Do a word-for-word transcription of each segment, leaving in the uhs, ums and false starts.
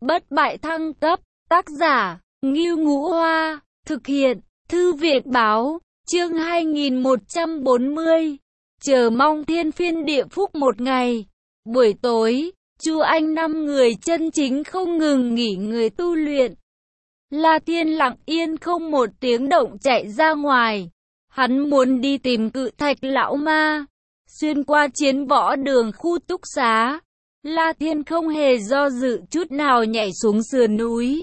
Bất bại thăng cấp, tác giả, Ngưu Ngũ Hoa, thực hiện, Thư viện Báo, chương hai nghìn một trăm bốn mươi, chờ mong thiên phiên địa phúc một ngày. Buổi tối, Chu Anh năm người chân chính không ngừng nghỉ người tu luyện. La Thiên lặng yên không một tiếng động chạy ra ngoài. Hắn muốn đi tìm Cự Thạch lão ma. Xuyên qua chiến võ đường khu túc xá, La Thiên không hề do dự chút nào nhảy xuống sườn núi,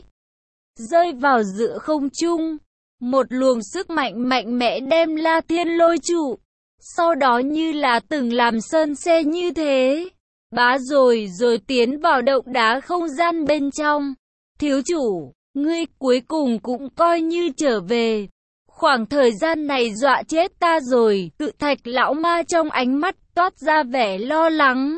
rơi vào giữa không trung. Một luồng sức mạnh mạnh mẽ đem La Thiên lôi trụ, sau đó như là từng làm sơn xe như thế, bá rồi rồi tiến vào động đá không gian bên trong. Thiếu chủ, ngươi cuối cùng cũng coi như trở về. Khoảng thời gian này dọa chết ta rồi. Cự Thạch lão ma trong ánh mắt toát ra vẻ lo lắng.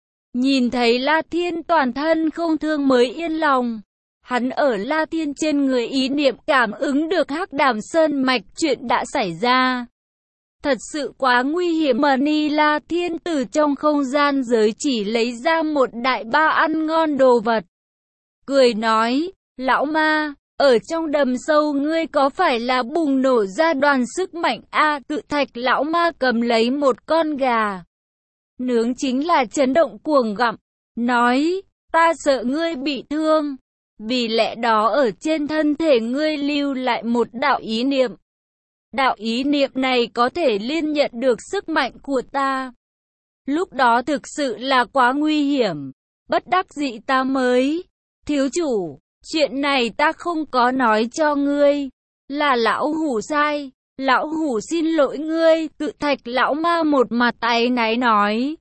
Nhìn thấy La Thiên toàn thân không thương mới yên lòng. Hắn ở La Thiên trên người ý niệm cảm ứng được Hắc Đàm Sơn mạch chuyện đã xảy ra. Thật sự quá nguy hiểm. Mà ni La Thiên từ trong không gian giới chỉ lấy ra một đại ba ăn ngon đồ vật. Cười nói, lão ma, ở trong đầm sâu ngươi có phải là bùng nổ ra đoàn sức mạnh a? À, Cự Thạch lão ma cầm lấy một con gà nướng chính là chấn động cuồng gặm, nói, ta sợ ngươi bị thương, vì lẽ đó ở trên thân thể ngươi lưu lại một đạo ý niệm. Đạo ý niệm này có thể liên nhận được sức mạnh của ta. Lúc đó thực sự là quá nguy hiểm, bất đắc dĩ ta mới, thiếu chủ, chuyện này ta không có nói cho ngươi, là lão hủ sai, lão hủ xin lỗi ngươi. Cự Thạch lão ma một mặt áy náy nói.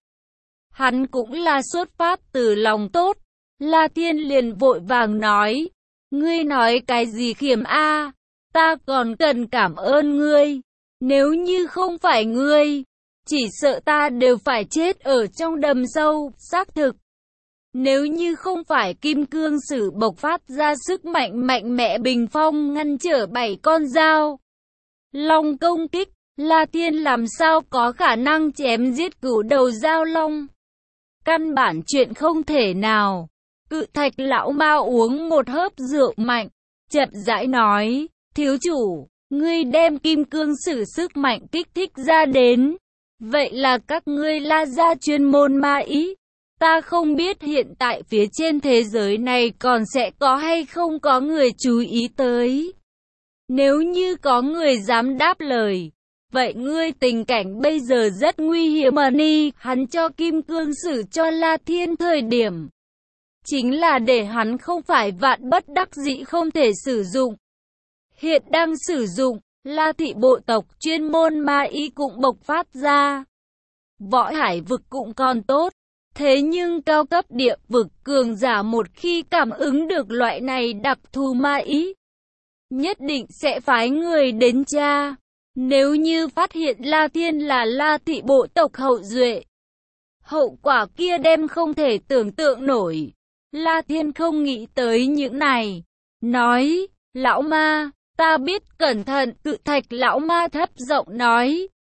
Hắn cũng là xuất phát từ lòng tốt. La Thiên liền vội vàng nói, ngươi nói cái gì khiểm a? Ta còn cần cảm ơn ngươi, nếu như không phải ngươi, chỉ sợ ta đều phải chết ở trong đầm sâu. Xác thực, nếu như không phải Kim Cương Sử bộc phát ra sức mạnh mạnh mẽ bình phong ngăn trở bảy con dao long công kích, La Thiên làm sao có khả năng chém giết cửu đầu dao long. Căn bản chuyện không thể nào. Cự Thạch lão ma uống một hớp rượu mạnh, chậm rãi nói, thiếu chủ, ngươi đem Kim Cương Sử sức mạnh kích thích ra đến, vậy là các ngươi La gia chuyên môn ma ý. Ta không biết hiện tại phía trên thế giới này còn sẽ có hay không có người chú ý tới. Nếu như có người dám đáp lời, vậy ngươi tình cảnh bây giờ rất nguy hiểm. Mà ni hắn cho Kim Cương Sử cho La Thiên thời điểm, chính là để hắn không phải vạn bất đắc dĩ không thể sử dụng. Hiện đang sử dụng, La thị bộ tộc chuyên môn ma ý cũng bộc phát ra. Võ hải vực cũng còn tốt. Thế nhưng cao cấp địa vực cường giả một khi cảm ứng được loại này đặc thù ma ý, nhất định sẽ phái người đến tra. Nếu như phát hiện La Thiên là La thị bộ tộc hậu duệ, hậu quả kia đem không thể tưởng tượng nổi. La Thiên không nghĩ tới những này, nói, lão ma, ta biết cẩn thận. Cự Thạch lão ma thấp giọng nói,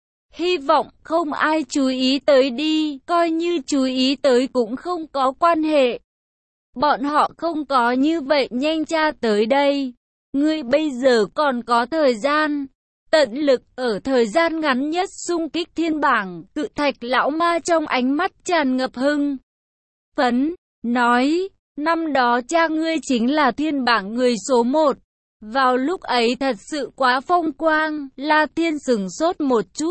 hy vọng không ai chú ý tới đi, coi như chú ý tới cũng không có quan hệ. Bọn họ không có như vậy nhanh tra tới đây. Ngươi bây giờ còn có thời gian, tận lực ở thời gian ngắn nhất xung kích thiên bảng. Cự Thạch lão ma trong ánh mắt tràn ngập hưng phấn, nói, năm đó cha ngươi chính là thiên bảng người số một. Vào lúc ấy thật sự quá phong quang. La Thiên sửng sốt một chút.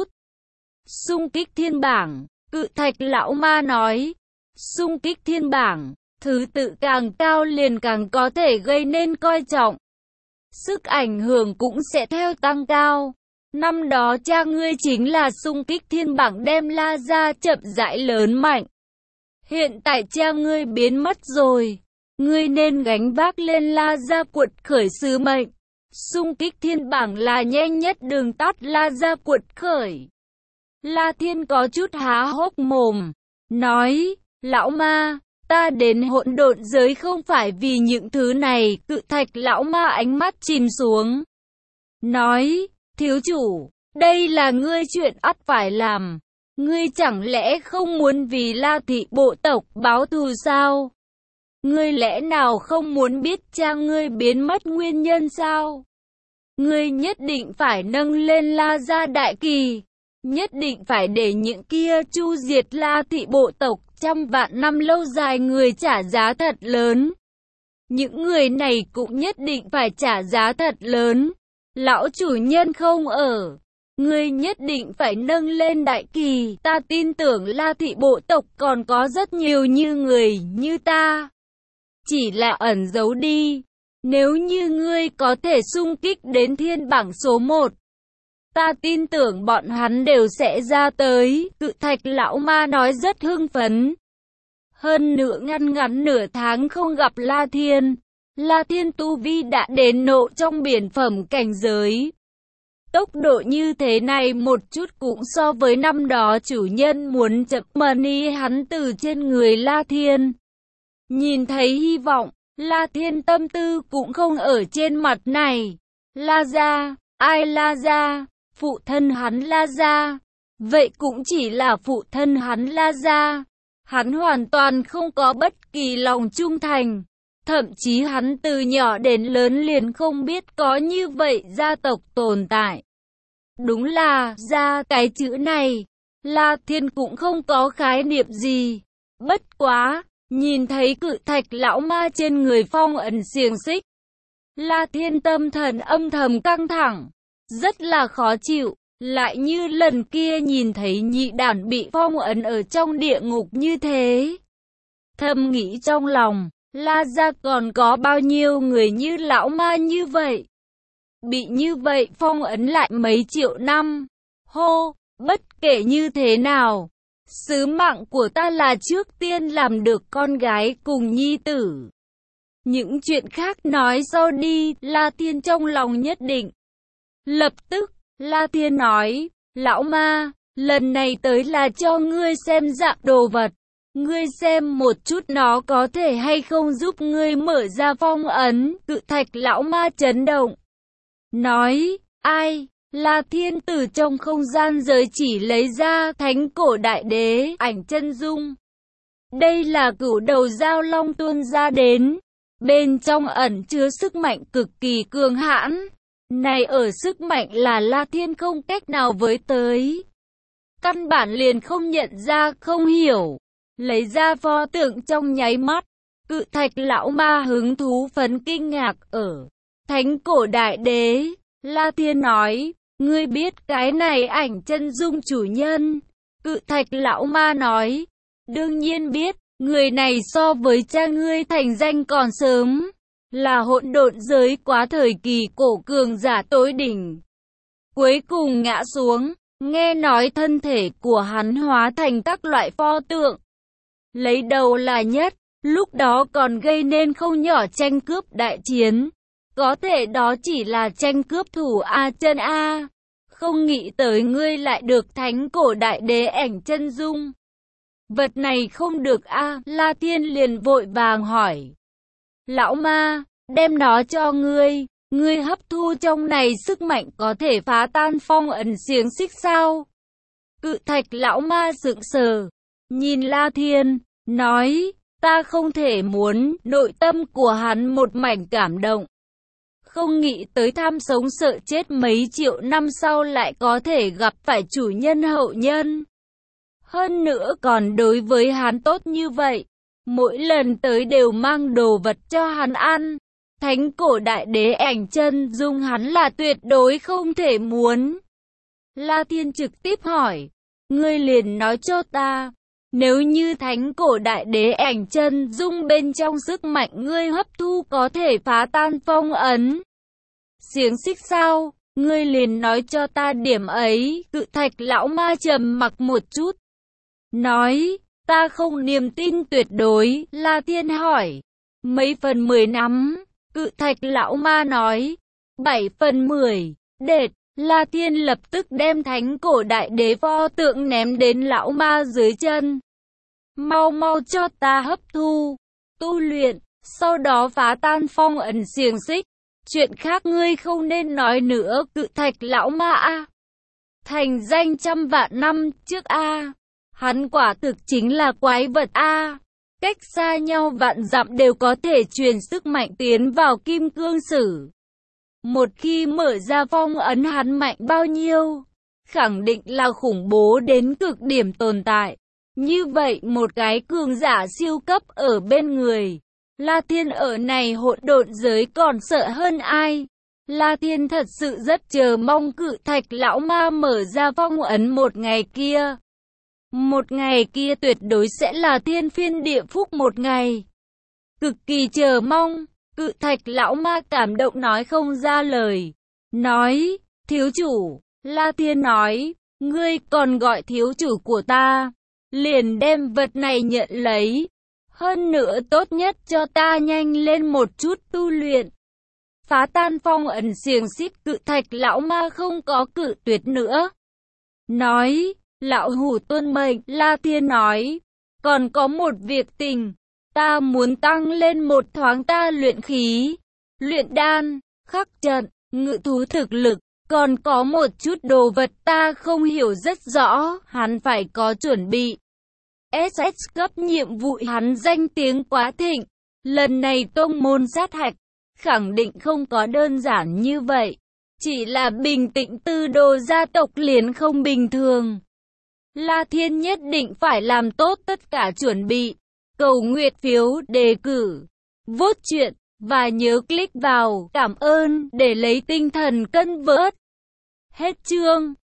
Xung kích thiên bảng, Cự Thạch lão ma nói, xung kích thiên bảng, thứ tự càng cao liền càng có thể gây nên coi trọng. Sức ảnh hưởng cũng sẽ theo tăng cao. Năm đó cha ngươi chính là xung kích thiên bảng đem La gia chậm rãi lớn mạnh. Hiện tại cha ngươi biến mất rồi, ngươi nên gánh vác lên La gia quật khởi sứ mệnh. Xung kích thiên bảng là nhanh nhất đường tắt La gia quật khởi. La Thiên có chút há hốc mồm, nói, lão ma, ta đến hỗn độn giới không phải vì những thứ này. Cự Thạch lão ma ánh mắt chìm xuống, nói, thiếu chủ, đây là ngươi chuyện ắt phải làm. Ngươi chẳng lẽ không muốn vì La thị bộ tộc báo thù sao? Ngươi lẽ nào không muốn biết cha ngươi biến mất nguyên nhân sao? Ngươi nhất định phải nâng lên La Gia đại kỳ, nhất định phải để những kia chu diệt La thị bộ tộc trăm vạn năm lâu dài người trả giá thật lớn. Những người này cũng nhất định phải trả giá thật lớn. Lão chủ nhân không ở, ngươi nhất định phải nâng lên đại kỳ. Ta tin tưởng La thị bộ tộc còn có rất nhiều như người như ta, chỉ là ẩn giấu đi. Nếu như ngươi có thể xung kích đến thiên bảng số một, ta tin tưởng bọn hắn đều sẽ ra tới. Cự thạch lão ma nói rất hưng phấn. Hơn nữa ngăn ngắn nửa tháng không gặp La Thiên, La Thiên tu vi đã đến nộ trong biển phẩm cảnh giới. Tốc độ như thế này một chút cũng so với năm đó chủ nhân muốn chậm money hắn từ trên người La Thiên. Nhìn thấy hy vọng, La Thiên tâm tư cũng không ở trên mặt này. La Gia, ai La Gia? Phụ thân hắn La Gia. Vậy cũng chỉ là phụ thân hắn La Gia. Hắn hoàn toàn không có bất kỳ lòng trung thành. Thậm chí hắn từ nhỏ đến lớn liền không biết có như vậy gia tộc tồn tại. Đúng là, gia cái chữ này, La Thiên cũng không có khái niệm gì. Bất quá, nhìn thấy cự thạch lão ma trên người phong ấn xiềng xích, La Thiên tâm thần âm thầm căng thẳng, rất là khó chịu. Lại như lần kia nhìn thấy nhị đản bị phong ấn ở trong địa ngục như thế. Thầm nghĩ trong lòng, La Gia còn có bao nhiêu người như lão ma như vậy, bị như vậy phong ấn lại mấy triệu năm. Hô, bất kể như thế nào, sứ mạng của ta là trước tiên làm được con gái cùng nhi tử. Những chuyện khác nói sau đi. La Thiên trong lòng nhất định. Lập tức, La Thiên nói, lão ma, lần này tới là cho ngươi xem dạng đồ vật. Ngươi xem một chút nó có thể hay không giúp ngươi mở ra phong ấn. Cự thạch lão ma chấn động. Nói, ai? La Thiên từ trong không gian giới chỉ lấy ra thánh cổ đại đế ảnh chân dung. Đây là cửu đầu giao long tuôn ra đến. Bên trong ẩn chứa sức mạnh cực kỳ cường hãn. Này ở sức mạnh là La Thiên không cách nào với tới. Căn bản liền không nhận ra, không hiểu. Lấy ra pho tượng trong nháy mắt. Cự thạch lão ma hứng thú phấn kinh ngạc ở. Thánh cổ đại đế. La Thiên nói, ngươi biết cái này ảnh chân dung chủ nhân. Cự thạch lão ma nói, đương nhiên biết, người này so với cha ngươi thành danh còn sớm. Là hỗn độn giới quá thời kỳ cổ cường giả tối đỉnh. Cuối cùng ngã xuống, nghe nói thân thể của hắn hóa thành các loại pho tượng. Lấy đầu là nhất, lúc đó còn gây nên không nhỏ tranh cướp đại chiến. Có thể đó chỉ là tranh cướp thủ A chân A. Không nghĩ tới ngươi lại được thánh cổ đại đế ảnh chân dung. Vật này không được A. La Thiên liền vội vàng hỏi. Lão ma, đem nó cho ngươi. Ngươi hấp thu trong này sức mạnh có thể phá tan phong ấn xiềng xích sao? Cự thạch lão ma sững sờ, nhìn La Thiên, nói, ta không thể muốn. Nội tâm của hắn một mảnh cảm động. Không nghĩ tới tham sống sợ chết mấy triệu năm sau lại có thể gặp phải chủ nhân hậu nhân. Hơn nữa còn đối với hắn tốt như vậy. Mỗi lần tới đều mang đồ vật cho hắn ăn. Thánh cổ đại đế ảnh chân dung hắn là tuyệt đối không thể muốn. La Thiên trực tiếp hỏi. Ngươi liền nói cho ta. Nếu như thánh cổ đại đế ảnh chân dung bên trong sức mạnh ngươi hấp thu có thể phá tan phong ấn xiềng xích sao? Ngươi liền nói cho ta điểm ấy. Cự thạch lão ma trầm mặc một chút. Nói, ta không niềm tin tuyệt đối. La Thiên hỏi, mấy phần mười nắm? Cự thạch lão ma nói, bảy phần mười. Đệt, La Thiên lập tức đem thánh cổ đại đế pho tượng ném đến lão ma dưới chân. Mau mau cho ta hấp thu, tu luyện, sau đó phá tan phong ấn xiềng xích. Chuyện khác ngươi không nên nói nữa. Cự thạch lão ma a, thành danh trăm vạn năm trước a, hắn quả thực chính là quái vật a. cách xa nhau vạn dặm đều có thể truyền sức mạnh tiến vào kim cương sử. Một khi mở ra phong ấn, hắn mạnh bao nhiêu? Khẳng định là khủng bố đến cực điểm tồn tại. Như vậy một cái cường giả siêu cấp ở bên người, La Thiên ở này hỗn độn giới còn sợ hơn ai? La Thiên thật sự rất chờ mong cự thạch lão ma mở ra phong ấn một ngày kia. Một ngày kia tuyệt đối sẽ là thiên phiên địa phúc một ngày. Cực kỳ chờ mong, cự thạch lão ma cảm động nói không ra lời. Nói, thiếu chủ, La Thiên nói, ngươi còn gọi thiếu chủ của ta, liền đem vật này nhận lấy. Hơn nữa tốt nhất cho ta nhanh lên một chút tu luyện. Phá tan phong ẩn xiềng xích, cự thạch lão ma không có cự tuyệt nữa. Nói, lão hủ tuân mệnh. La Thiên nói, còn có một việc tình, ta muốn tăng lên một thoáng ta luyện khí, luyện đan, khắc trận, ngự thú thực lực. Còn có một chút đồ vật ta không hiểu rất rõ, hắn phải có chuẩn bị. ét ét cấp nhiệm vụ, hắn danh tiếng quá thịnh. Lần này tông môn sát hạch, khẳng định không có đơn giản như vậy. Chỉ là bình tĩnh tư đồ gia tộc liền không bình thường. La Thiên nhất định phải làm tốt tất cả chuẩn bị. Cầu nguyện phiếu, đề cử, vote chuyện, và nhớ click vào cảm ơn để lấy tinh thần cân vớt. Hết chương.